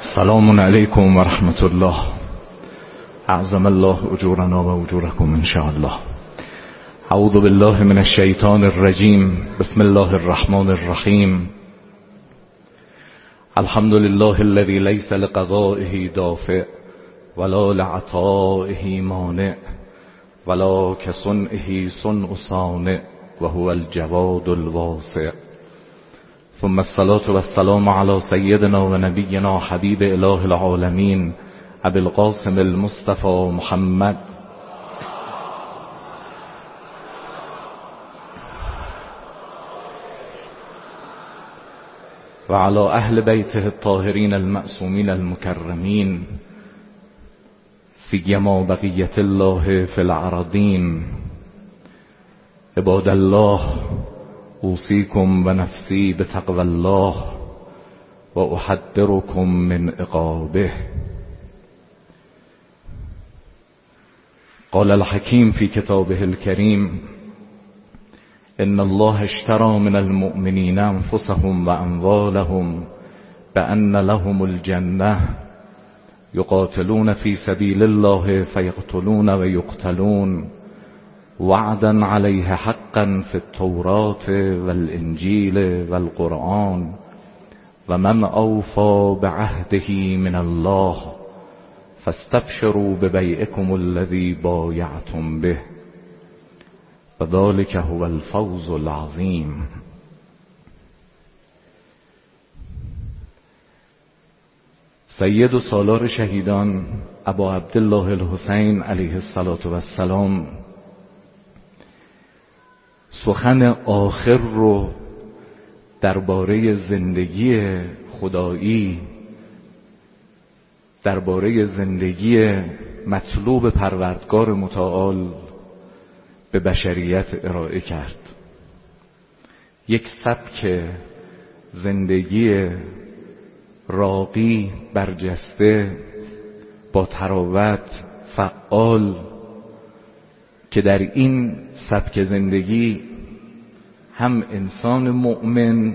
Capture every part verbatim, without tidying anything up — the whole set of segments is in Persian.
سلام علیکم و رحمت الله. اعظم الله اجورنا و اجورکم ان شاء الله. اعوذ بالله من الشیطان الرجیم. بسم الله الرحمن الرحیم. الحمد لله الذي ليس لقضائه دافع ولا لعطائه مانع ولا كصنعه صنع صانع وهو الجواد الواسع. ثم الصلاة والسلام على سيدنا ونبينا حبيب إله العالمين أبي القاسم المصطفى محمد وعلى أهل بيته الطاهرين المأسومين المكرمين سيما بقية الله في الأراضين. عباد الله، اوصیکم و نفسی بتقوى الله و احذرکم من عقابه. قال الحكيم في كتابه الكريم: ان الله اشترى من المؤمنين انفسهم واموالهم بأن لهم الجنة يقاتلون في سبيل الله فيقتلون ويقتلون وعدا عليه حقا في التوراة والإنجيل والقرآن ومن أوفى بعهده من الله فاستبشروا ببيعكم الذي بايعتم به وذلك هو الفوز العظيم. سید و سالار شهیدان ابا عبدالله الحسین علیه السلام سخن آخر رو درباره زندگی خدایی، درباره زندگی مطلوب پروردگار متعال به بشریت ارائه کرد. یک سبک زندگی راقی، برجسته، با تراوت، فعال، که در این سبک زندگی هم انسان مؤمن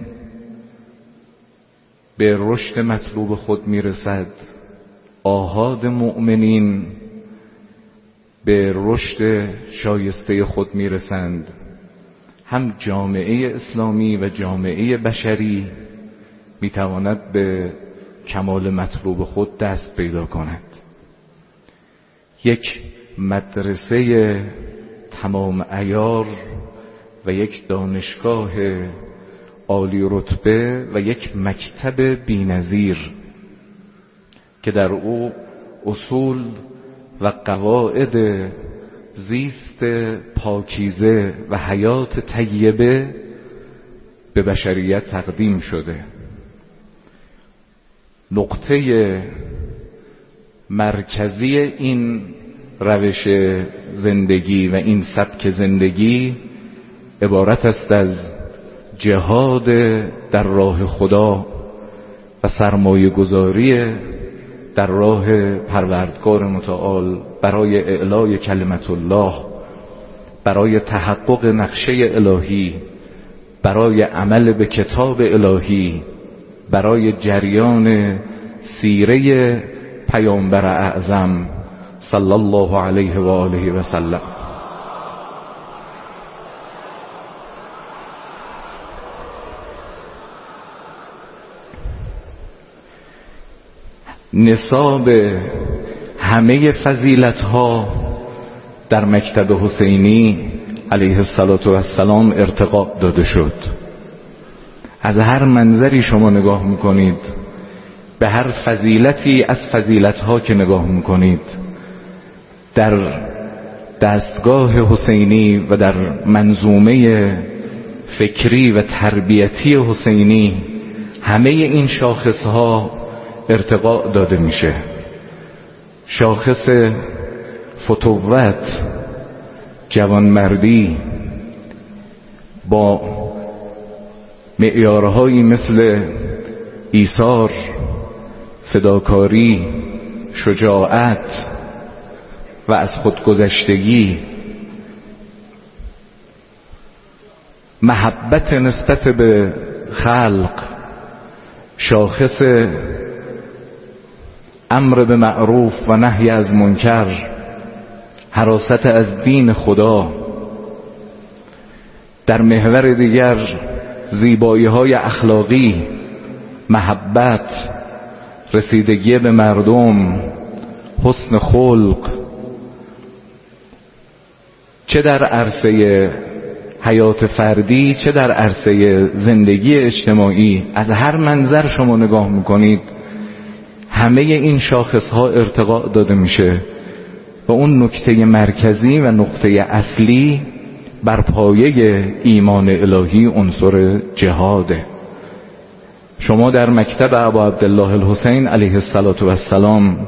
به رشد مطلوب خود میرسد، آحاد مؤمنین به رشد شایسته خود میرسند، هم جامعه اسلامی و جامعه بشری میتواند به کمال مطلوب خود دست پیدا کند. یک مدرسه تمام عیار و یک دانشگاه عالی رتبه و یک مکتب بی‌نظیر که در او اصول و قواعد زیست پاکیزه و حیات طیبه به بشریت تقدیم شده. نقطه مرکزی این روش زندگی و این سبک زندگی عبارت است از جهاد در راه خدا و سرمایه گذاری در راه پروردگار متعال برای اعلای کلمت الله، برای تحقق نقشه الهی، برای عمل به کتاب الهی، برای جریان سیره پیامبر اعظم صلی الله علیه و آله و سلم. نصاب همه فضیلت ها در مکتب حسینی علیه السلام ارتقا داده شد. از هر منظری شما نگاه میکنید، به هر فضیلتی از فضیلت ها که نگاه میکنید، در دستگاه حسینی و در منظومه فکری و تربیتی حسینی همه این شاخص ها ارتقا داده میشه. شاخص فتوت، جوانمردی با معیارهایی مثل ایثار، فداکاری، شجاعت و از خودگذشتگی، محبت نسبت به خلق، شاخص امر به معروف و نهی از منکر، حراست از دین خدا. در محور دیگر زیبایی های اخلاقی، محبت، رسیدگی به مردم، حسن خلق، چه در عرصه حیات فردی چه در عرصه زندگی اجتماعی. از هر منظر شما نگاه میکنید همه این شاخص ها ارتقا داده میشه و اون نکته مرکزی و نقطه اصلی بر پایه ایمان الهی عنصر جهاده. شما در مکتب ابا عبدالله الحسین علیه السلام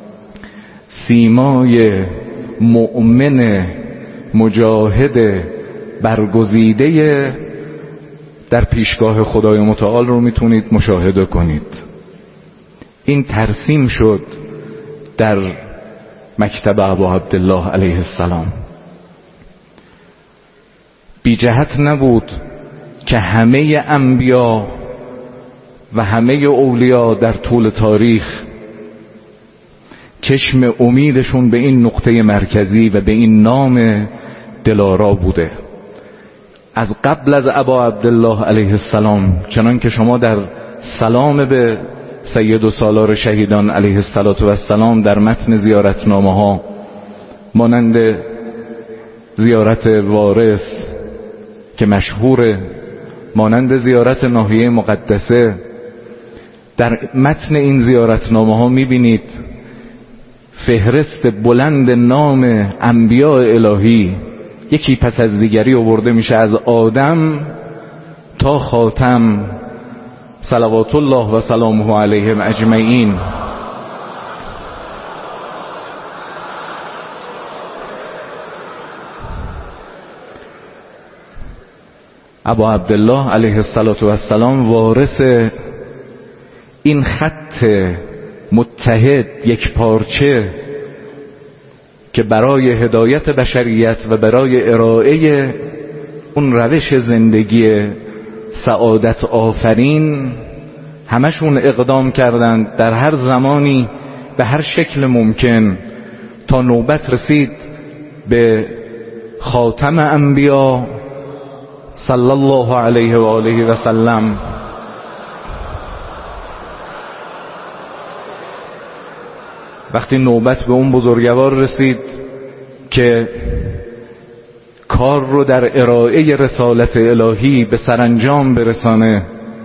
سیمای مؤمن مجاهد برگزیده در پیشگاه خدای متعال رو میتونید مشاهده کنید. این ترسیم شد در مکتب ابا عبدالله علیه السلام. بی جهت نبود که همه انبیا و همه اولیا در طول تاریخ چشم امیدشون به این نقطه مرکزی و به این نام دلارا بوده. از قبل از ابا عبدالله علیه السلام، چنان که شما در سلام به سید و سالار شهیدان علیه السلام در متن زیارتنامه ها مانند زیارت وارث که مشهوره، مانند زیارت ناحیه مقدسه، در متن این زیارتنامه ها میبینید فهرست بلند نام انبیاء الهی یکی پس از دیگری آورده میشه، از آدم تا خاتم صلوات الله و سلامه علیهم اجمعین. ابا عبدالله علیه السلام وارث این خط متحد یک پارچه که برای هدایت بشریت و برای ارائه اون روش زندگی سعادت آفرین همشون اقدام کردند در هر زمانی به هر شکل ممکن تا نوبت رسید به خاتم انبیا صلی الله علیه و آله و سلم. وقتی نوبت به اون بزرگوار رسید که کار رو در ارائه رسالت الهی به سرانجام برسانه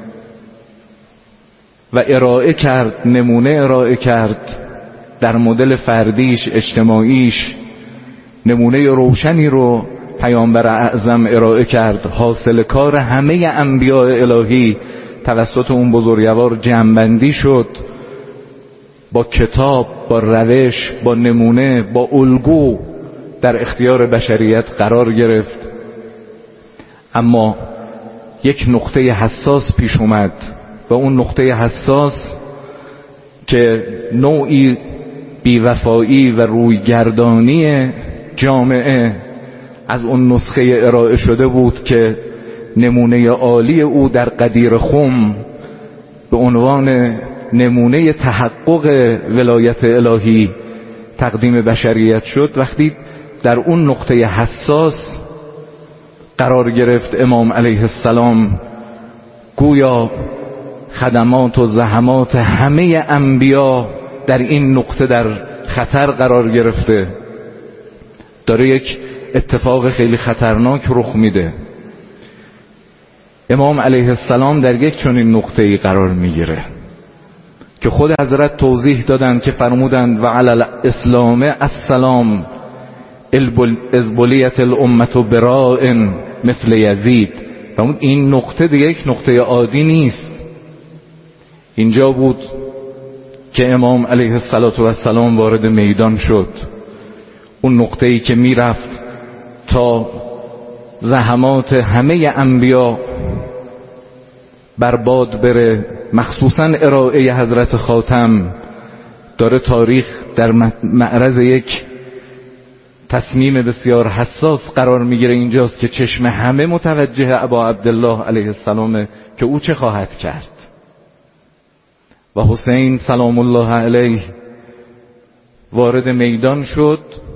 و ارائه کرد، نمونه ارائه کرد در مدل فردیش، اجتماعیش، نمونه روشنی رو پیامبر اعظم ارائه کرد. حاصل کار همه انبیاء الهی توسط اون بزرگوار جمع‌بندی شد، با کتاب، با روش، با نمونه، با الگو در اختیار بشریت قرار گرفت. اما یک نقطه حساس پیش اومد و اون نقطه حساس که نوعی بیوفایی و رویگردانی جامعه از اون نسخه ارائه شده بود که نمونه عالی او در قدیر خم به عنوان نمونه تحقق ولایت الهی تقدیم بشریت شد. وقتی در اون نقطه حساس قرار گرفت امام علیه السلام، گویا خدمات و زحمات همه انبیا در این نقطه در خطر قرار گرفته، داره یک اتفاق خیلی خطرناک رخ میده. امام علیه السلام در یک چنین نقطه‌ای قرار میگیره که خود حضرت توضیح دادند که فرمودند و علی الاسلام السلام ازبلیت الامت برائن مثل یزید. فرمود این نقطه دیگه یک نقطه عادی نیست. اینجا بود که امام علیه السلام وارد میدان شد، اون نقطه‌ای که میرفت تا زحمات همه انبیا برباد بره، مخصوصا ارائه حضرت خاتم. داره تاریخ در معرض یک تصمیم بسیار حساس قرار میگیره. اینجاست که چشم همه متوجه ابا عبدالله علیه السلام که او چه خواهد کرد. و حسین سلام الله علیه وارد میدان شد،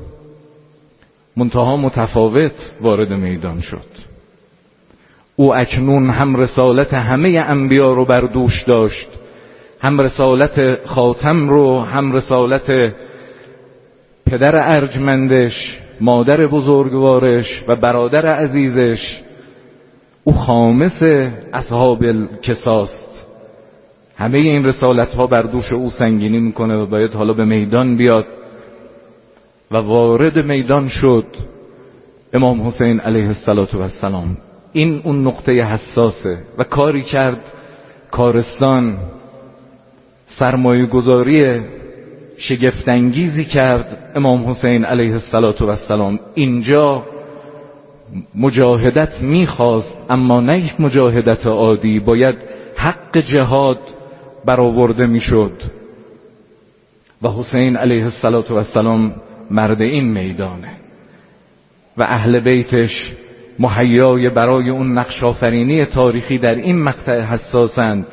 منتها متفاوت وارد میدان شد. او اکنون هم رسالت همه انبیا رو بر دوش داشت، هم رسالت خاتم رو، هم رسالت پدر ارجمندش، مادر بزرگوارش و برادر عزیزش. او خامس اصحاب الکساست. همه این رسالت ها بر دوش او سنگینی میکنه و باید حالا به میدان بیاد و وارد میدان شد. امام حسین علیه السلام این اون نقطه حساسه و کاری کرد کارستان، سرمایه گذاری شگفت‌انگیزی کرد امام حسین علیه السلام. اینجا مجاهدت میخواست، اما نه یک مجاهدت عادی، باید حق جهاد برآورده میشد و حسین علیه السلام مرد این میدانه و اهل بیتش مهیای برای اون نقش آفرینی تاریخی در این مقطع حساسند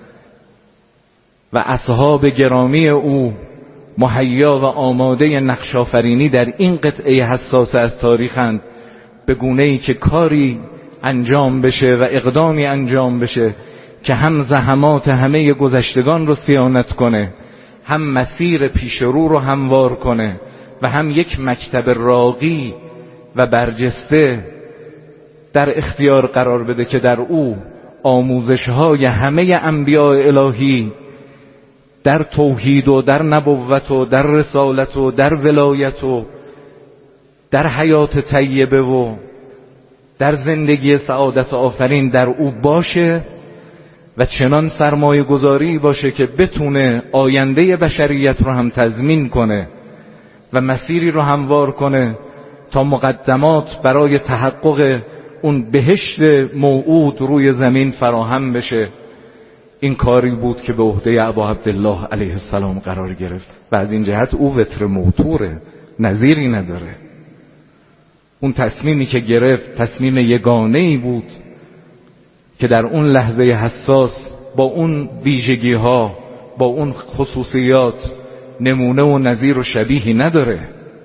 و اصحاب گرامی او مهیا و آماده نقش آفرینی در این قطعه حساس از تاریخند، به گونه‌ای که کاری انجام بشه و اقدامی انجام بشه که هم زحمات همه گذشتگان رو صیانت کنه، هم مسیر پیش رو رو هموار کنه و هم یک مکتب راقی و برجسته در اختیار قرار بده که در او آموزش‌های همه انبیاء الهی در توحید و در نبوت و در رسالت و در ولایت و در حیات طیبه و در زندگی سعادت آفرین در او باشه و چنان سرمایه گذاری باشه که بتونه آینده بشریت رو هم تضمین کنه و مسیری رو هموار کنه تا مقدمات برای تحقق اون بهشت موعود روی زمین فراهم بشه. این کاری بود که به عهده ابا عبدالله علیه السلام قرار گرفت و از این جهت او وتر موتوره، نظیری نداره. اون تصمیمی که گرفت تصمیم یگانه‌ای بود که در اون لحظه حساس با اون ویژگی ها، با اون خصوصیات نمونه و نظیر و شبیهی نداره.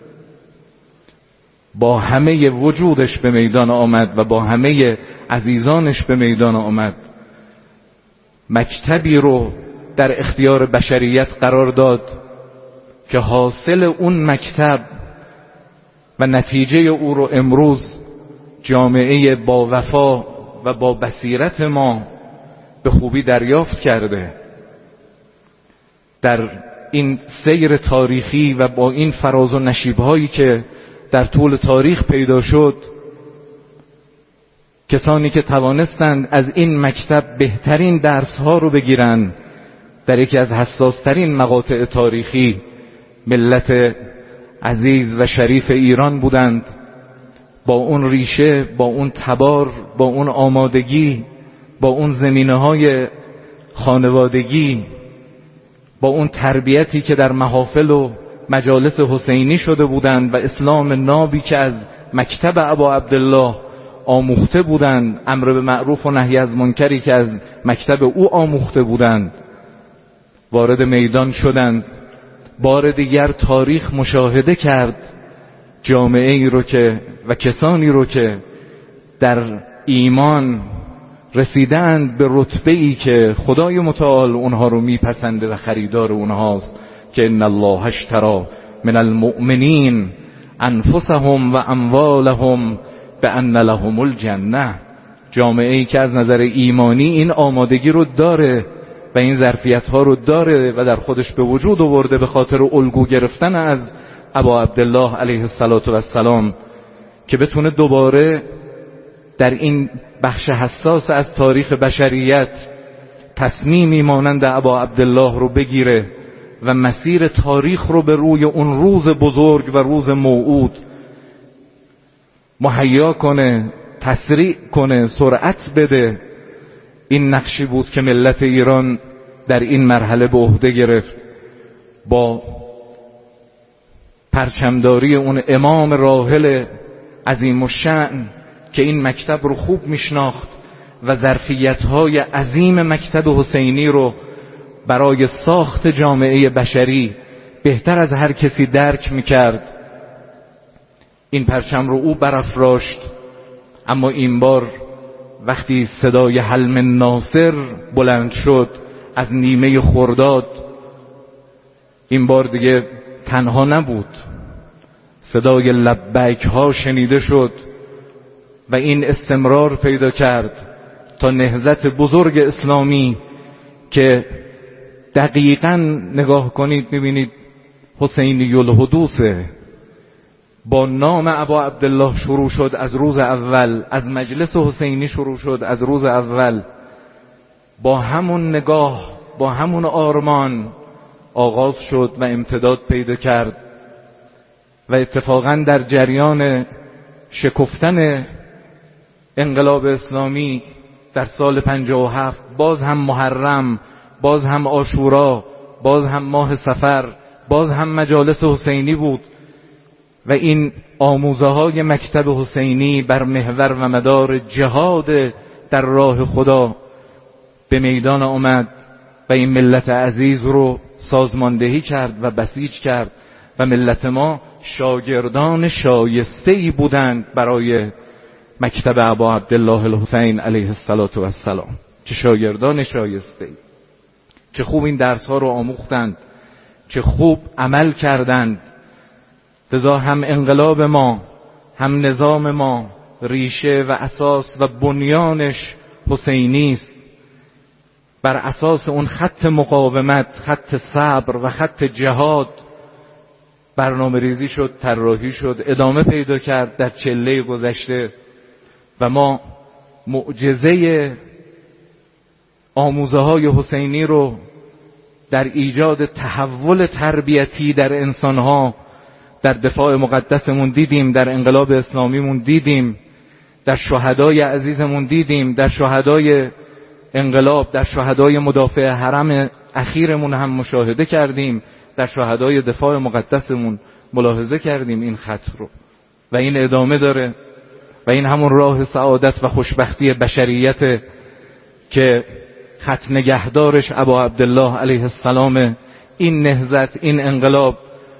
با همه وجودش به میدان آمد و با همه عزیزانش به میدان آمد، مکتبی رو در اختیار بشریت قرار داد که حاصل اون مکتب و نتیجه او رو امروز جامعه با وفا و با بصیرت ما به خوبی دریافت کرده. در این سیر تاریخی و با این فراز و نشیب‌هایی که در طول تاریخ پیدا شد، کسانی که توانستند از این مکتب بهترین درس‌ها رو بگیرن در یکی از حساس‌ترین مقاطع تاریخی ملت عزیز و شریف ایران بودند. با اون ریشه، با اون تبار، با اون آمادگی، با اون زمینه‌های خانوادگی، با اون تربیتی که در محافل و مجالس حسینی شده بودند و اسلام نابی که از مکتب ابا عبدالله آموخته بودند، امر به معروف و نهی از منکری که از مکتب او آموخته بودند، وارد میدان شدند. بار دیگر تاریخ مشاهده کرد جامعه ای رو که و کسانی رو که در ایمان رسیدند به رتبه ای که خدای متعال اونها رو میپسنده و خریدار اونهاست که ان الله اشتری من المؤمنین انفسهم و اموالهم بان لهم الجنه. جامعه ای که از نظر ایمانی این آمادگی رو داره و این ظرفیت ها رو داره و در خودش به وجود آورده به خاطر الگو گرفتن از ابا عبدالله علیه السلام که بتونه دوباره در این بخش حساس از تاریخ بشریت تصمیمی مانند ابا عبدالله رو بگیره و مسیر تاریخ رو به روی اون روز بزرگ و روز موعود مهیا کنه، تسریع کنه، سرعت بده. این نقشی بود که ملت ایران در این مرحله به عهده گرفت. با پرچمداری اون امام راحل عظیم الشأن که این مکتب رو خوب میشناخت و ظرفیت‌های عظیم مکتب حسینی رو برای ساخت جامعه بشری بهتر از هر کسی درک میکرد. این پرچم رو او برافراشت، اما این بار وقتی صدای حل من ناصر بلند شد از نیمه خرداد، این بار دیگه تنها نبود، صدای لبیک ها شنیده شد و این استمرار پیدا کرد تا نهضت بزرگ اسلامی که دقیقاً نگاه کنید میبینید حسینی الحدوثه، با نام ابا عبدالله شروع شد از روز اول، از مجلس حسینی شروع شد از روز اول، با همون نگاه با همون آرمان آغاز شد و امتداد پیدا کرد و اتفاقاً در جریان شکفتن انقلاب اسلامی در سال پنجاه و هفت باز هم محرم، باز هم عاشورا، باز هم ماه صفر، باز هم مجالس حسینی بود و این آموزه های مکتب حسینی بر محور و مدار جهاد در راه خدا به میدان آمد و این ملت عزیز رو سازماندهی کرد و بسیج کرد و ملت ما شاگردان شایسته‌ای بودند برای مکتب ابا عبدالله الحسین علیه السلام. چه شاگردان شایسته‌ای، چه خوب این درس ها رو آموختند، چه خوب عمل کردند. لذا هم انقلاب ما، هم نظام ما ریشه و اساس و بنیانش حسینی است. بر اساس اون خط مقاومت، خط صبر و خط جهاد برنامه ریزی شد، طراحی شد، ادامه پیدا کرد در چله گذشته و ما معجزه آموزه های حسینی رو در ایجاد تحول تربیتی در انسانها در دفاع مقدسمون دیدیم، در انقلاب اسلامیمون دیدیم، در شهدای عزیزمون دیدیم، در شهدای انقلاب، در شهدای مدافع حرم اخیرمون هم مشاهده کردیم، در شهدای دفاع مقدسمون ملاحظه کردیم این خط رو و این ادامه داره و این همون راه سعادت و خوشبختی بشریت که خط نگهدارش ابا عبدالله علیه السلام. این نهضت، این انقلاب،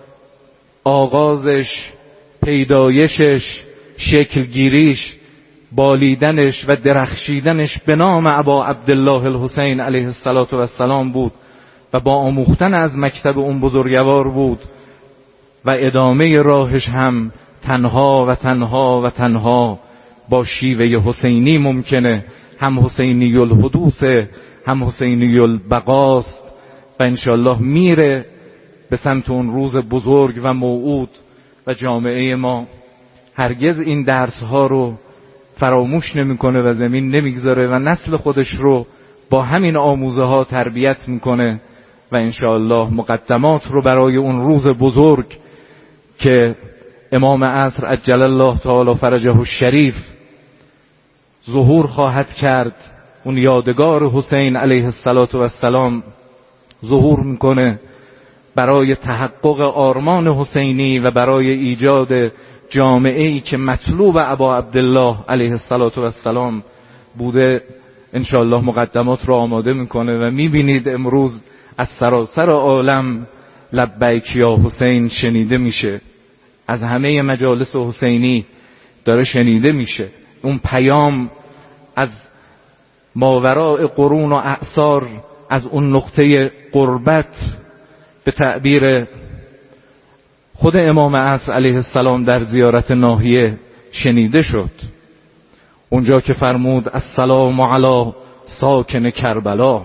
آغازش، پیدایشش، شکلگیریش، بالیدنش و درخشیدنش به نام ابا عبدالله الحسین علیه السلام بود و با آموختن از مکتب اون بزرگوار بود و ادامه راهش هم تنها و تنها و تنها با شیوه حسینی ممکنه. هم حسینی الحدوثه، هم حسینی البقاست و انشالله میره به سمت اون روز بزرگ و موعود و جامعه ما هرگز این درس ها رو فراموش نمیکنه و زمین نمیگذاره و نسل خودش رو با همین آموزه ها تربیت میکنه و انشالله مقدمات رو برای اون روز بزرگ که امام عصر عجل الله تعالی فرجه الشریف ظهور خواهد کرد، اون یادگار حسین علیه السلام ظهور میکنه برای تحقق آرمان حسینی و برای ایجاد جامعه‌ای که مطلوب ابا عبدالله علیه السلام بوده. انشاءالله مقدمات رو آماده میکنه و میبینید امروز از سراسر عالم لبیک یا حسین شنیده میشه، از همه مجالس حسینی داره شنیده میشه. اون پیام از ماوراء قرون و اعصار، از اون نقطه قربت به تعبیر خود امام عصر علیه السلام در زیارت ناحیه شنیده شد، اونجا که فرمود السلام علی ساکن کربلا،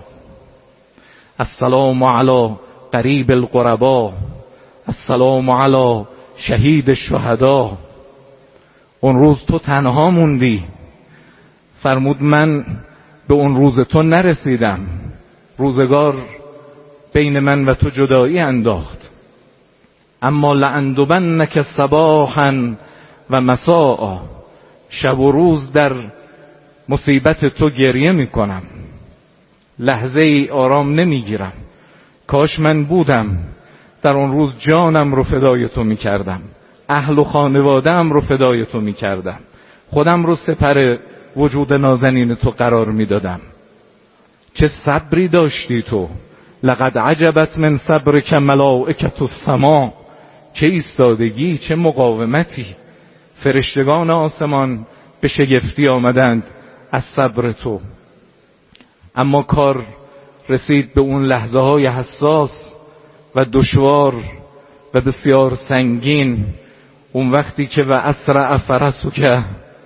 السلام علی قریب القربا، السلام علی شهید الشهدا. اون روز تو تنها موندی، فرمود من به اون روز تو نرسیدم، روزگار بین من و تو جدایی انداخت، اما لأندبنک صباحا و مساء، شب و روز در مصیبت تو گریه میکنم، لحظه ای آرام نمیگیرم. کاش من بودم در اون روز جانم رو فدای تو میکردم، اهل و خانواده‌ام رو فدای تو میکردم، خودم رو سپر وجود نازنین تو قرار میدادم. چه صبری داشتی تو، لقد عجبت من صبرک ملائکة السما. چه ایستادگی، چه مقاومتی. فرشتگان آسمان به شگفتی آمدند از صبر تو. اما کار رسید به اون لحظه های حساس و دشوار و بسیار سنگین. اون وقتی که و اسرع فرسک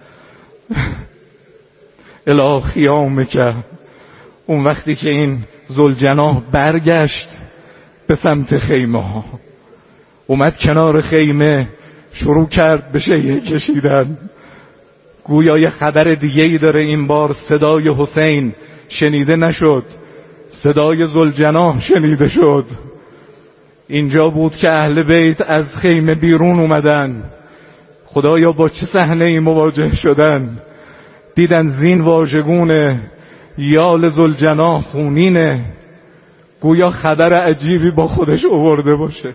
الی خیامک، اون وقتی که این ذوالجناح برگشت به سمت خیمه ها، اومد کنار خیمه شروع کرد به شیهه کشیدن. گویا یه خبر دیگه ای داره این بار. صدای حسین شنیده نشد، صدای ذوالجناح شنیده شد. اینجا بود که اهل بیت از خیمه بیرون اومدن. خدایا با چه صحنه ای مواجه شدن؟ دیدن زین واژگونه، یال ذوالجناح خونینه. گویا خبر عجیبی با خودش آورده باشه.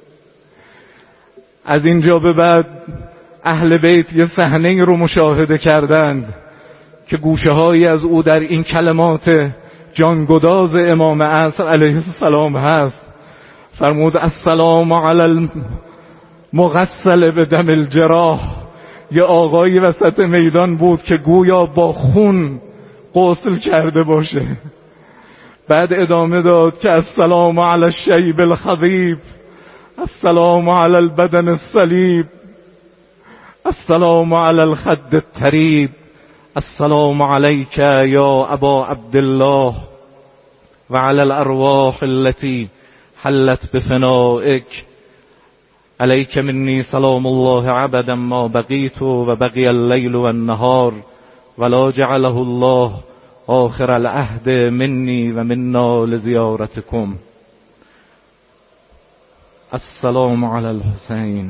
از اینجا به بعد اهل بیت یه صحنه رو مشاهده کردند که گوشه هایی از او در این کلمات جانگداز امام عصر علیه السلام هست. فرمود السلام علی المغسل بدم الجراح. یه آقایی وسط میدان بود که گویا با خون غسل کرده باشه. بعد ادامه داد که السلام علی الشیب الخضیب، السلام علی البدن الصلیب، السلام علی الخد الطریب، السلام علیک یا ابا عبدالله و علی الارواح التي حلت بفنائک. علیک منی سلام الله عبدا ما بقیت و بقی اللیل و النهار ولا جعله الله آخر العهد منی و منا لزیارتکم. السلام علی الحسین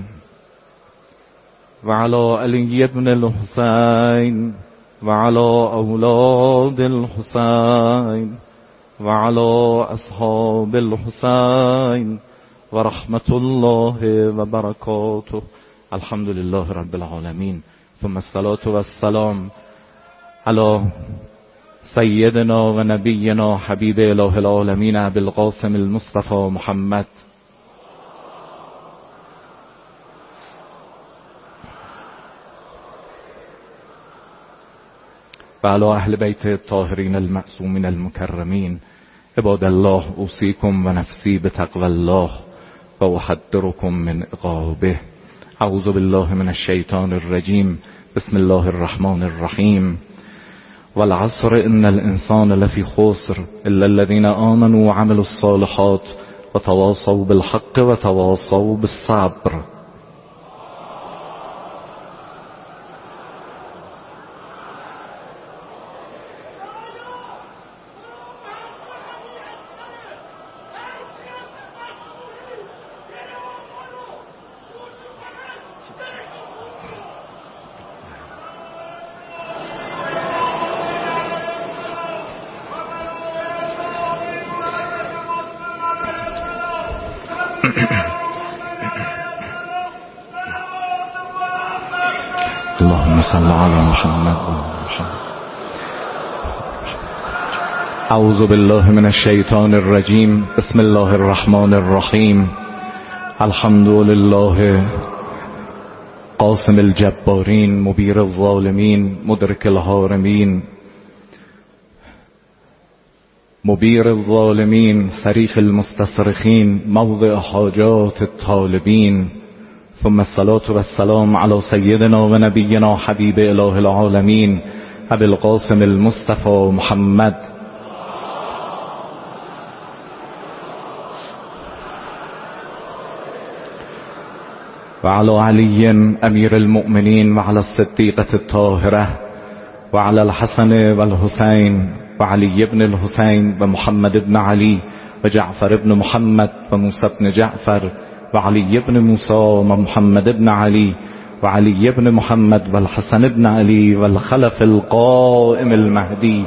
و علی علی بن الحسین و علی اولاد الحسین و علی اصحاب الحسین و رحمت الله و برکاته. الحمد لله رب العالمین. ثم الصلاة و السلام علی سیدنا و نبینا حبیب اله العالمین ابی القاسم المصطفى محمد و علی اهل بیت الطاهرین المعصومین المکرمین. عباد الله اوصیکم و نفسی بتقوی الله و احذرکم من عقابه. اعوذ بالله من الشیطان الرجیم. بسم الله الرحمن الرحیم. والعصر ان الانسان لفی خسر الا الذين آمنوا وعملوا الصالحات وتواصوا بالحق وتواصوا بالصبر. اللهم صل علی محمد. اعوذ بالله من الشیطان الرجیم. بسم الله الرحمن الرحیم. الحمد لله قاسم الجبارین مبیر الظالمین مدرک الحارمین مبیر الظالمین صریخ المستصرخین موضع حاجات الطالبین. ثم الصلاة والسلام على سيدنا و نبینا حبیب اله العالمین ابی القاسم المصطفى محمد و على علی امیر المؤمنین و على الصدیقة الطاهرة و على الحسن و الحسین و علی ابن الحسین و محمد ابن علی و جعفر ابن محمد و موسی ابن جعفر و علی ابن موسی و محمد ابن علی و علی ابن محمد و الحسن ابن علی و الخلف القائم المهدی.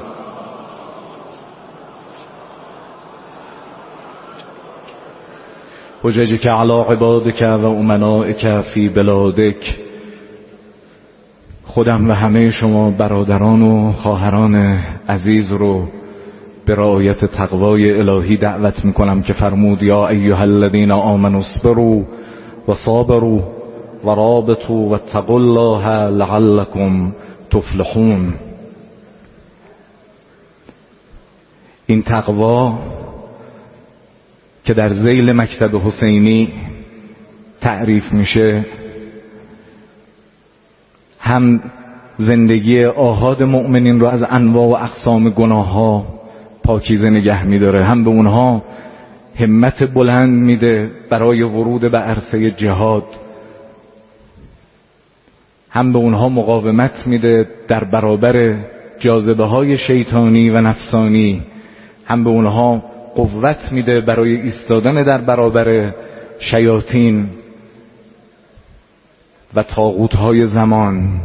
حججک علی عبادک و امنائک فی بلادک. خودم و همه شما برادران و خواهران عزیز رو به رعایت تقوای الهی دعوت میکنم که فرمود یا ایها الذین آمنوا اصبروا و صابروا و رابطوا واتقوا الله لعلکم تفلحون. این تقوا که در ذیل مکتب حسینی تعریف میشه هم زندگی آحاد مؤمنین رو از انواع و اقسام گناه ها پاکیزه نگه میداره، هم به اونها همت بلند میده برای ورود به عرصه جهاد، هم به اونها مقاومت میده در برابر جاذبه های شیطانی و نفسانی، هم به اونها قوت میده برای ایستادن در برابر شیاطین و طاغوت های زمان.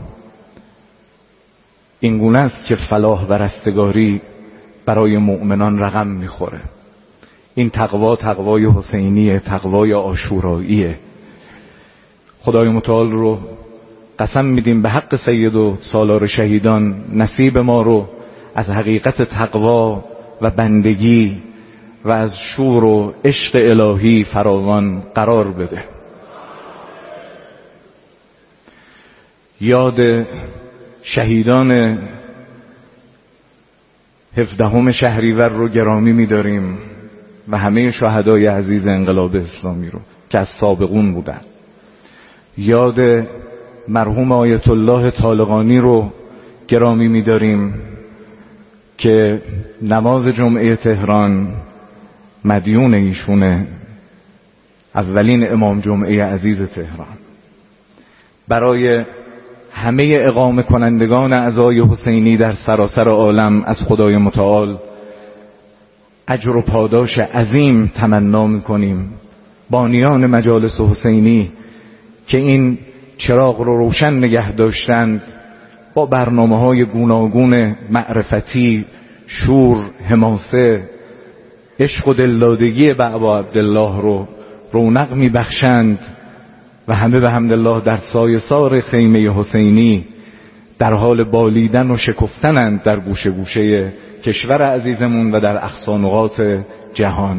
این گونه است که فلاح و رستگاری برای مؤمنان رقم میخوره. این تقوا تقوای حسینیه، تقوای عاشوراییه. خدای متعال رو قسم میدیم به حق سید و سالار شهیدان نصیب ما رو از حقیقت تقوا و بندگی و از شور و عشق الهی فراوان قرار بده. یاد شهیدان هفدهم شهریور رو گرامی می‌داریم و همه شهدای عزیز انقلاب اسلامی رو که از سابقون بودن. یاد مرحوم آیت الله طالقانی رو گرامی می‌داریم که نماز جمعه تهران مدیون ایشونه، اولین امام جمعه عزیز تهران. برای همه اقامه کنندگان عزای حسینی در سراسر عالم از خدای متعال اجر و پاداش عظیم تمنا میکنیم. بانیان مجالس حسینی که این چراغ رو روشن نگه داشتند با برنامه‌های گوناگون معرفتی، شور، حماسه، عشق و دلدادگی به ابا عبدالله رو رونق میبخشند و همه به حمدالله در سایه سار خیمه حسینی در حال بالیدن و شکفتنند در گوشه گوشه کشور عزیزمون و در اقصا نقاط جهان.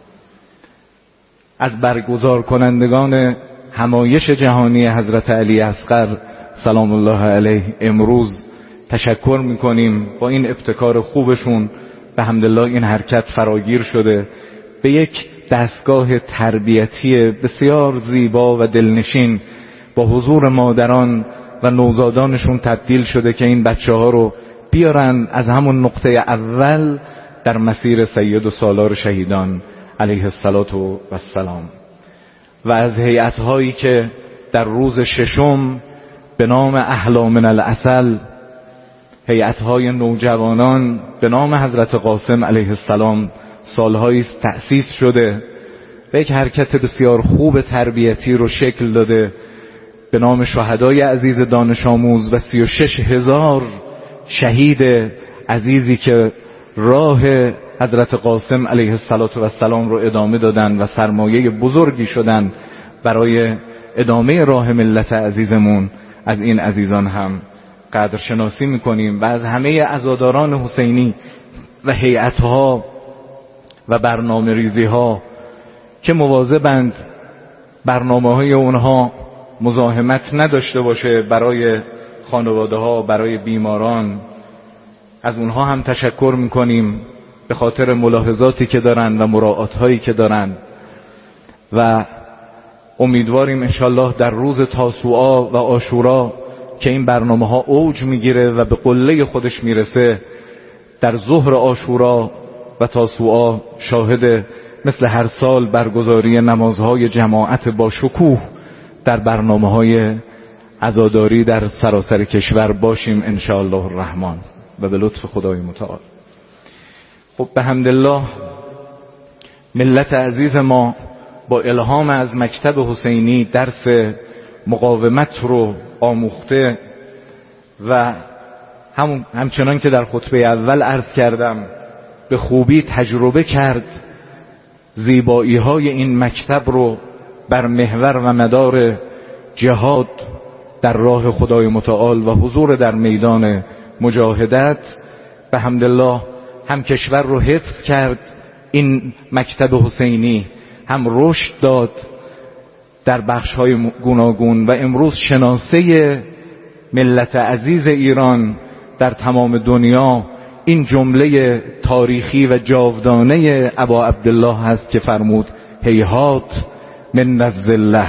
از برگزار کنندگان همایش جهانی حضرت علی اصغر سلام الله علیه امروز تشکر میکنیم. با این ابتکار خوبشون به حمدالله این حرکت فراگیر شده، به یک دستگاه تربیتی بسیار زیبا و دلنشین با حضور مادران و نوزادانشون تبدیل شده که این بچه ها رو بیارن از همون نقطه اول در مسیر سید و سالار شهیدان علیه السلام. و از هیئت‌هایی که در روز ششم به نام احلی من العسل، هیئت‌های نوجوانان به نام حضرت قاسم علیه السلام سالهایی تأسیس شده و یک حرکت بسیار خوب تربیتی رو شکل داده به نام شهدای عزیز دانش آموز و سی و شش هزار شهید عزیزی که راه حضرت قاسم علیه السلام رو ادامه دادن و سرمایه بزرگی شدن برای ادامه راه ملت عزیزمون. از این عزیزان هم قدرشناسی میکنیم و از همه عزاداران حسینی و هیئت‌ها و برنامه ریزی ها که مواظبند برنامه های اونها مزاحمت نداشته باشه برای خانواده ها، برای بیماران. از اونها هم تشکر میکنیم به خاطر ملاحظاتی که دارن و مراعات هایی که دارن و امیدواریم انشالله در روز تاسوعا و عاشورا که این برنامه ها اوج میگیره و به قله خودش میرسه، در ظهر عاشورا و تاسوعا شاهد مثل هر سال برگزاری نمازهای جماعت با شکوه در برنامه‌های عزاداری در سراسر کشور باشیم انشاءالله الرحمن و به لطف خدای متعال. خب به حمدالله ملت عزیز ما با الهام از مکتب حسینی درس مقاومت رو آموخته و هم همچنان که در خطبه اول عرض کردم به خوبی تجربه کرد زیبایی های این مکتب رو بر محور و مدار جهاد در راه خدای متعال و حضور در میدان مجاهدت. به حمدالله هم کشور رو حفظ کرد این مکتب حسینی، هم رشد داد در بخش‌های گوناگون و امروز شناسه ملت عزیز ایران در تمام دنیا این جمله تاریخی و جاودانه ابا عبدالله هست که فرمود هیهات من الذله.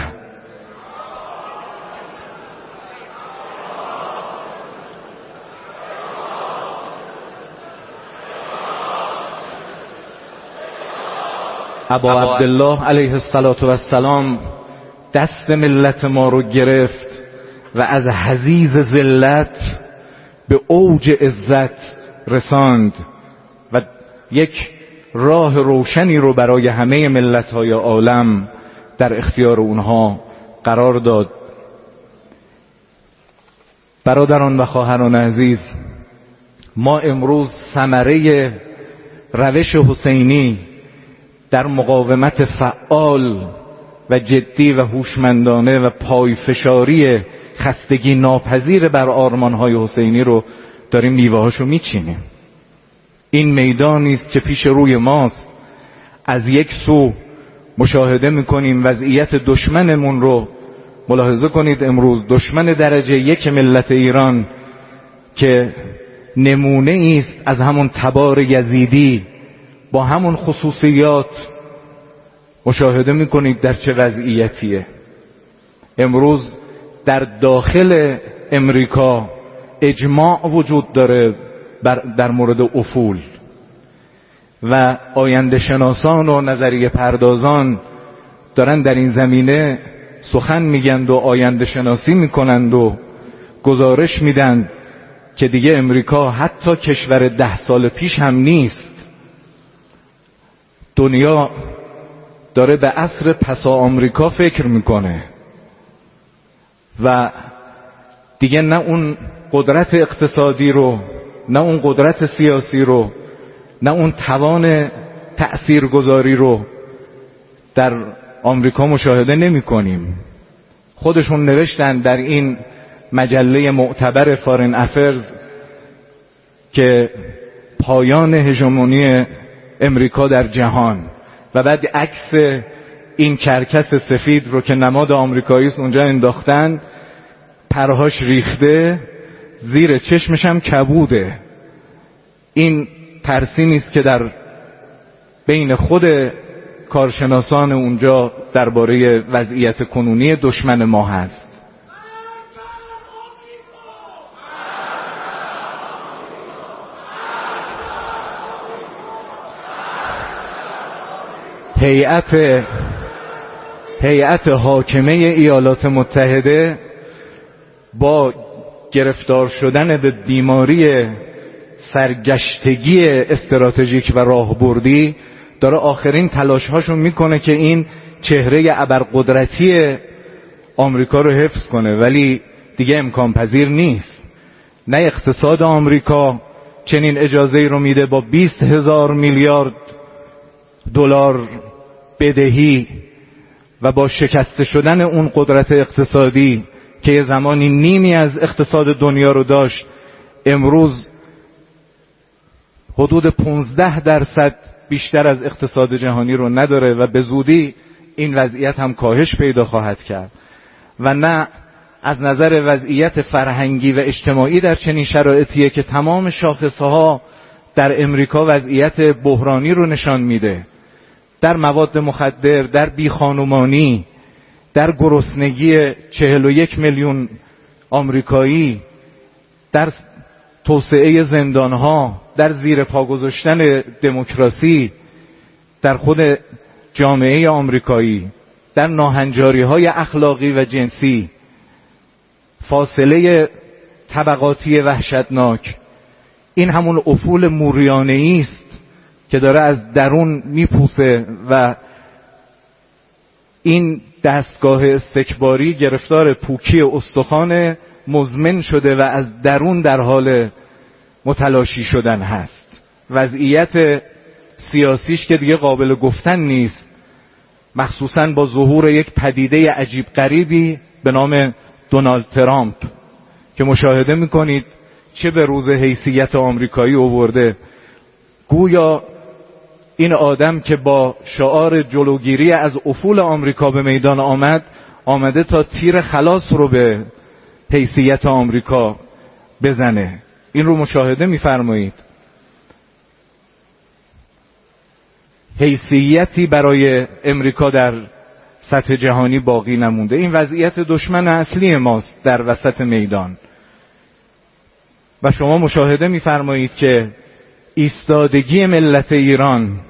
ابا عبدالله علیه السلام دست ملت ما رو گرفت و از حضیض ذلت به اوج عزت رساند و یک راه روشنی رو برای همه ملت‌های عالم در اختیار اونها قرار داد. برادران و خواهران عزیز، ما امروز ثمره روش حسینی در مقاومت فعال و جدی و هوشمندانه و پایفشاری خستگی ناپذیر بر آرمان‌های حسینی رو داریم میوه‌هاشو میچینیم. این میدانی است که پیش روی ماست. از یک سو مشاهده میکنیم وضعیت دشمنمون رو. ملاحظه کنید امروز دشمن درجه یک ملت ایران که نمونه است از همون تبار یزیدی با همون خصوصیات، مشاهده میکنید در چه وضعیتیه. امروز در داخل امریکا اجماع وجود داره در مورد افول و آینده شناسان و نظریه پردازان دارن در این زمینه سخن میگند و آینده شناسی میکنند و گزارش میدن که دیگه امریکا حتی کشور ده سال پیش هم نیست. دنیا داره به عصر پسا آمریکا فکر میکنه و دیگه نه اون قدرت اقتصادی رو، نه اون قدرت سیاسی رو، نه اون توان تأثیرگذاری رو در آمریکا مشاهده نمی کنیم. خودشون نوشتن در این مجله معتبر فارین افرز که پایان هژمونی امریکا در جهان و بعد عکس این کرکس سفید رو که نماد آمریکایی است اونجا انداختن، پرهاش ریخته، زیر چشمش هم کبوده. این ترسیمی است که در بین خود کارشناسان اونجا درباره وضعیت کنونی دشمن ما هست. هیئت هیئت حاکمه ایالات متحده با گرفتار شدن به بیماری سرگشتگی استراتژیک و راهبردی داره آخرین تلاش‌هاشو میکنه که این چهره ابرقدرتی آمریکا رو حفظ کنه، ولی دیگه امکان پذیر نیست. نه اقتصاد آمریکا چنین اجازه‌ای رو میده با بیست هزار میلیارد دلار بدهی و با شکسته شدن اون قدرت اقتصادی که یه زمانی نیمی از اقتصاد دنیا رو داشت، امروز حدود پانزده درصد بیشتر از اقتصاد جهانی رو نداره و به زودی این وضعیت هم کاهش پیدا خواهد کرد. و نه از نظر وضعیت فرهنگی و اجتماعی در چنین شرایطیه که تمام شاخصها در امریکا وضعیت بحرانی رو نشان میده، در مواد مخدر، در بیخانمانی، در گرسنگی چهل و یک میلیون آمریکایی، در توسعه زندانها، در زیر پا گذاشتن دموکراسی در خود جامعه آمریکایی، در ناهنجاری‌های اخلاقی و جنسی، فاصله طبقاتی وحشتناک. این همون افول موریانه‌ای است که داره از درون میپوسه و این دستگاه استکباری گرفتار پوکی استخوان مزمن شده و از درون در حال متلاشی شدن هست. وضعیت سیاسیش که دیگه قابل گفتن نیست، مخصوصا با ظهور یک پدیده عجیب غریبی به نام دونالد ترامپ که مشاهده میکنید چه به روز حیثیت آمریکایی آورده. گویا این آدم که با شعار جلوگیری از افول آمریکا به میدان آمد، آمده تا تیر خلاص رو به حیثیت آمریکا بزنه. این رو مشاهده می‌فرمایید. حیثیتی برای امریکا در سطح جهانی باقی نمونده. این وضعیت دشمن اصلی ماست در وسط میدان. و شما مشاهده می‌فرمایید که ایستادگی ملت ایران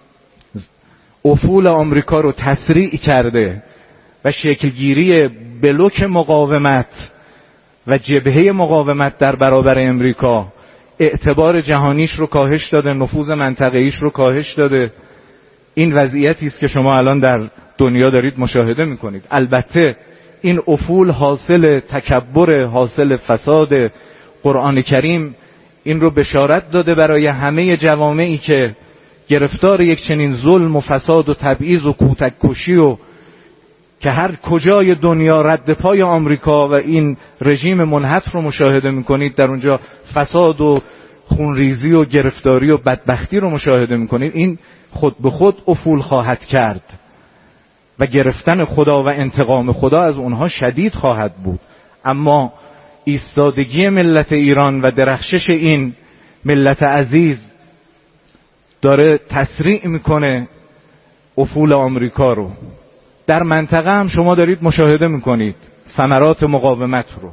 افول آمریکا رو تسریع کرده و شکلگیری بلوک مقاومت و جبهه مقاومت در برابر امریکا اعتبار جهانیش رو کاهش داده، نفوذ منطقه‌ایش رو کاهش داده. این وضعیتی است که شما الان در دنیا دارید مشاهده میکنید. البته این افول حاصل تکبر، حاصل فساد. قرآن کریم این رو بشارت داده برای همه جوامعی که گرفتار یک چنین ظلم و فساد و تبعیض و کوتک کشی و که هر کجای دنیا رد پای آمریکا و این رژیم منحط رو مشاهده میکنید، در اونجا فساد و خونریزی و گرفتاری و بدبختی رو مشاهده میکنید. این خود به خود افول خواهد کرد و گرفتن خدا و انتقام خدا از اونها شدید خواهد بود. اما ایستادگی ملت ایران و درخشش این ملت عزیز داره تسریع میکنه افول آمریکا رو. در منطقه هم شما دارید مشاهده میکنید ثمرات مقاومت رو.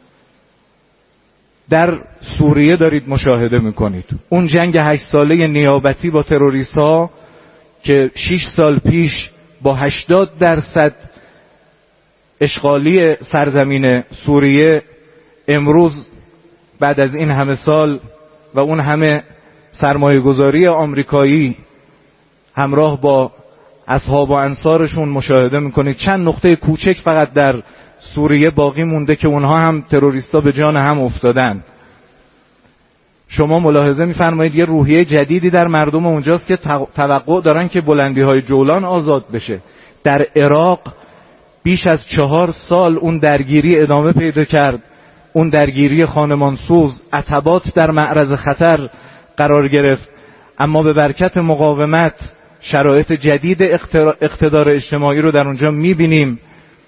در سوریه دارید مشاهده میکنید اون جنگ هشت ساله نیابتی با تروریست ها که شش سال پیش با هشتاد درصد اشغالی سرزمین سوریه، امروز بعد از این همه سال و اون همه سرمایه گذاری آمریکایی همراه با اصحاب و انصارشون مشاهده میکنید چند نقطه کوچک فقط در سوریه باقی مونده که اونها هم تروریستا به جان هم افتادن. شما ملاحظه میفرمایید یه روحیه جدیدی در مردم اونجاست که توقع دارن که بلندی های جولان آزاد بشه. در عراق بیش از چهار سال اون درگیری ادامه پیدا کرد، اون درگیری خانمانسوز، عتبات در معرض خطر قرار گرفت، اما به برکت مقاومت شرایط جدید اقتدار اجتماعی رو در اونجا میبینیم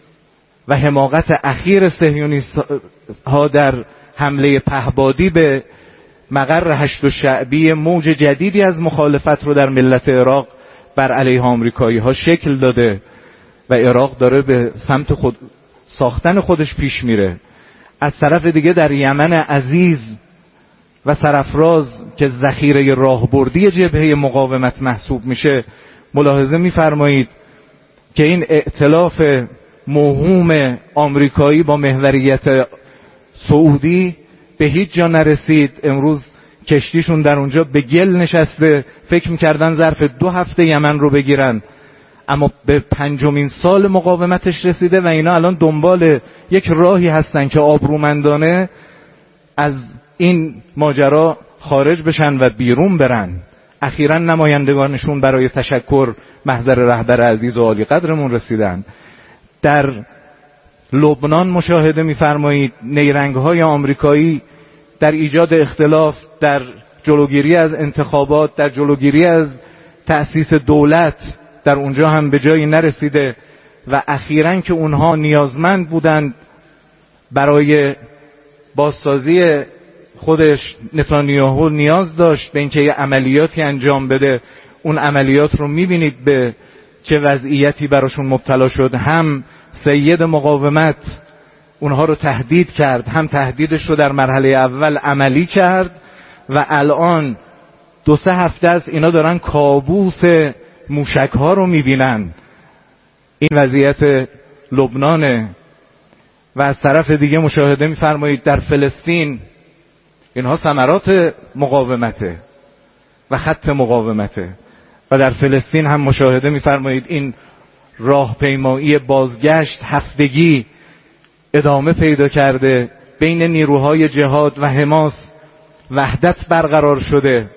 و حماقت اخیر صهیونیست ها در حمله پهبادی به مقر هشت و شعبی موج جدیدی از مخالفت رو در ملت عراق بر علیه آمریکایی ها شکل داده و عراق داره به سمت خود ساختن خودش پیش میره. از طرف دیگه در یمن عزیز و سرافراز که ذخیره راهبردی جبهه مقاومت محسوب میشه، ملاحظه میفرمایید که این ائتلاف موهوم آمریکایی با محوریت سعودی به هیچ جا نرسید. امروز کشتیشون در اونجا به گل نشسته، فکر میکردن ظرف دو هفته یمن رو بگیرن، اما به پنجمین سال مقاومتش رسیده و اینا الان دنبال یک راهی هستن که آبرومندانه از این ماجرا خارج بشن و بیرون برن. اخیراً نمایندگانشون برای تشکر محضر رهبر عزیز و عالی قدرمون رسیدن. در لبنان مشاهده می‌فرمایید نیرنگ‌های آمریکایی در ایجاد اختلاف، در جلوگیری از انتخابات، در جلوگیری از تأسیس دولت در اونجا هم به جایی نرسیده و اخیراً که اونها نیازمند بودند برای بازسازی خودش، نتانیاهو نیاز داشت به اینکه یه عملیاتی انجام بده. اون عملیات رو میبینید به چه وضعیتی براشون مبتلا شد. هم سید مقاومت اونها رو تهدید کرد، هم تهدیدش رو در مرحله اول عملی کرد و الان دو سه هفته است اینا دارن کابوس موشک ها رو میبینن. این وضعیت لبنانه. و از طرف دیگه مشاهده میفرمایید در فلسطین اینها ثمرات مقاومته و خط مقاومته و در فلسطین هم مشاهده میفرمایید این راهپیمایی بازگشت هفتگی ادامه پیدا کرده، بین نیروهای جهاد و حماس وحدت برقرار شده،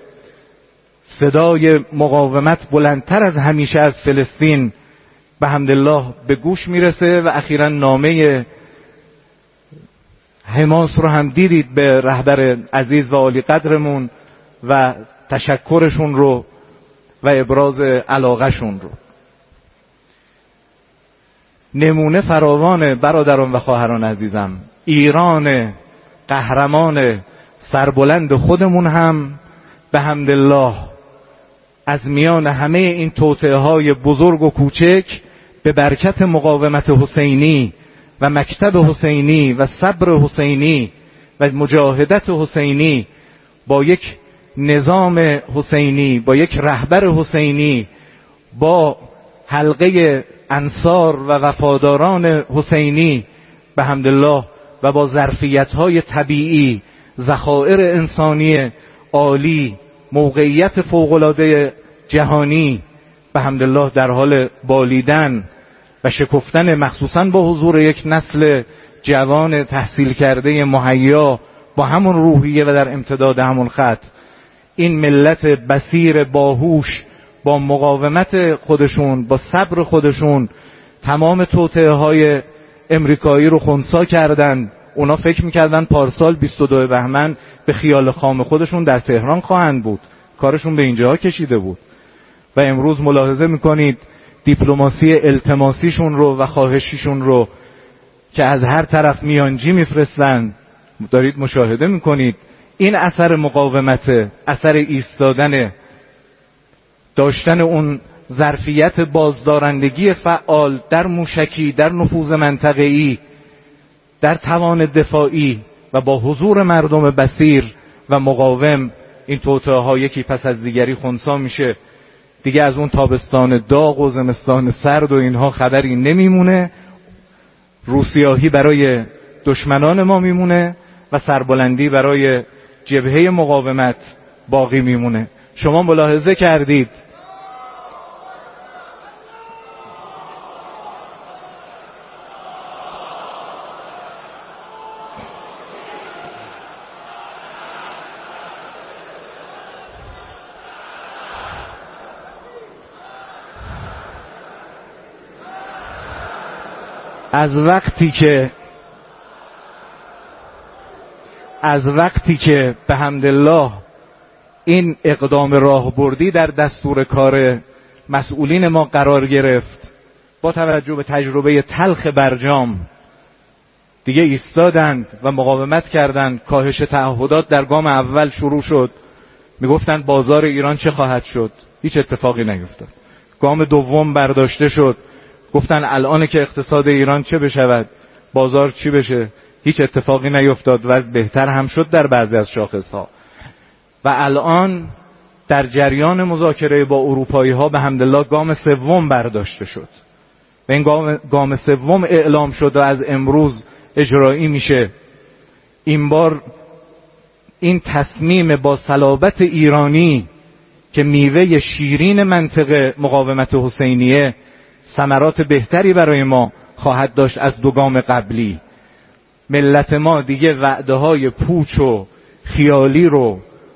صدای مقاومت بلندتر از همیشه از فلسطین به حمدالله به گوش میرسه و اخیراً نامه حماس رو هم دیدید به رهبر عزیز و عالی قدرمون و تشکرشون رو و ابراز علاقهشون رو. نمونه فراوان برادران و خواهران عزیزم. ایران قهرمان سربلند خودمون هم به حمدالله از میان همه این توطئه های بزرگ و کوچک به برکت مقاومت حسینی و مکتب حسینی و صبر حسینی و مجاهدت حسینی با یک نظام حسینی، با یک رهبر حسینی، با حلقه انصار و وفاداران حسینی به حمدالله و با ظرفیت‌های طبیعی، ذخایر انسانی عالی، موقعیت فوق‌العاده جهانی به حمدالله در حال بالیدن و شکفتن، مخصوصاً با حضور یک نسل جوان تحصیل کرده مهیا با همون روحیه و در امتداد همون خط، این ملت بصیر باهوش با مقاومت خودشون، با صبر خودشون تمام توطئه های امریکایی رو خنثی کردن. اونا فکر میکردن پارسال بیست و دو بهمن به خیال خام خودشون در تهران خواهند بود، کارشون به اینجاها کشیده بود و امروز ملاحظه میکنید دیپلماسی التماسیشون رو و خواهشیشون رو که از هر طرف میانجی میفرستن، دارید مشاهده میکنید. این اثر مقاومت، اثر ایستادن، داشتن اون ظرفیت بازدارندگی فعال در موشکی، در نفوذ منطقه‌ای، در توان دفاعی و با حضور مردم بصیر و مقاوم، این توطئه ها یکی پس از دیگری خنثی میشه. دیگه از اون تابستان داغ و زمستان سرد و اینها خبری نمیمونه. روسیاهی برای دشمنان ما میمونه و سربلندی برای جبهه مقاومت باقی میمونه. شما ملاحظه کردید از وقتی که از وقتی که به حمدالله این اقدام راهبردی در دستور کار مسئولین ما قرار گرفت، با توجه به تجربه تلخ برجام دیگه ایستادند و مقاومت کردند. کاهش تعهدات در گام اول شروع شد، میگفتند بازار ایران چه خواهد شد، هیچ اتفاقی نیفتاد. گام دوم برداشته شد، گفتن الان که اقتصاد ایران چه بشود، بازار چی بشه، هیچ اتفاقی نیفتاد. وضع بهتر هم شد در بعضی از شاخصها و الان در جریان مذاکره با اروپایی ها به حمدالله گام سوم برداشته شد و این گام, گام سوم اعلام شد و از امروز اجرایی میشه. این بار این تصمیم با صلابت ایرانی که میوه شیرین منطقه مقاومت حسینیه ثمرات بهتری برای ما خواهد داشت از دو گام قبلی. ملت ما دیگه وعده های پوچ و خیالی رو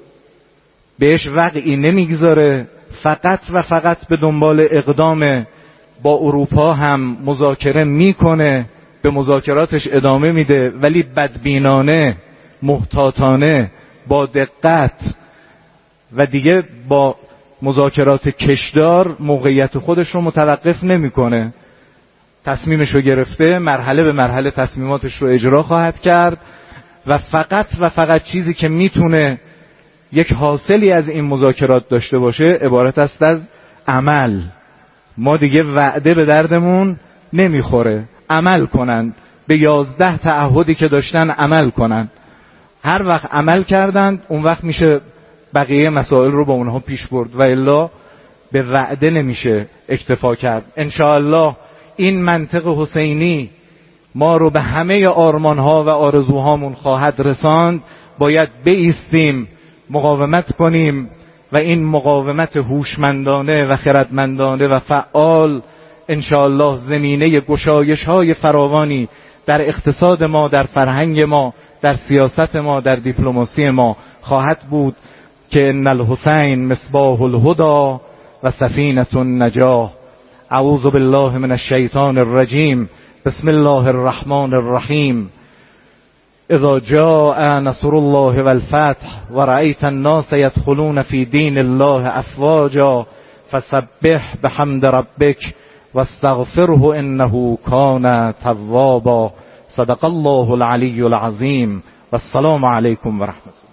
بهش وقعی نمیگذاره، فقط و فقط به دنبال اقدام با اروپا هم مذاکره میکنه، به مذاکراتش ادامه میده، ولی بدبینانه، محتاطانه، با دقت و دیگه با مذاکرات کشدار موقعیت خودش رو متوقف نمیکنه. تصمیمش رو گرفته، مرحله به مرحله تصمیماتش رو اجرا خواهد کرد و فقط و فقط چیزی که میتونه یک حاصلی از این مذاکرات داشته باشه عبارت است از عمل. ما دیگه وعده به دردمون نمیخوره، عمل کنند، به یازده تعهدی که داشتن عمل کنند. هر وقت عمل کردند اون وقت میشه بقیه مسائل رو با اونها پیش برد و الا به وعده نمیشه اکتفا کرد. انشاءالله این منطق حسینی ما رو به همه آرمانها و آرزوهامون خواهد رساند. باید بایستیم، مقاومت کنیم و این مقاومت هوشمندانه و خردمندانه و فعال انشاءالله زمینه گشایش های فراوانی در اقتصاد ما، در فرهنگ ما، در سیاست ما، در دیپلماسی ما خواهد بود که ان الحسین مصباح الهدى و سفینة النجاة. اعوذ بالله من الشیطان الرجیم. بسم الله الرحمن الرحیم. اذا جاء نصر الله والفتح ورأيت الناس يدخلون في دین الله افواجا فسبح بحمد ربک واستغفره انه کان توابا. صدق الله العلی العظیم و السلام علیکم و رحمت الله.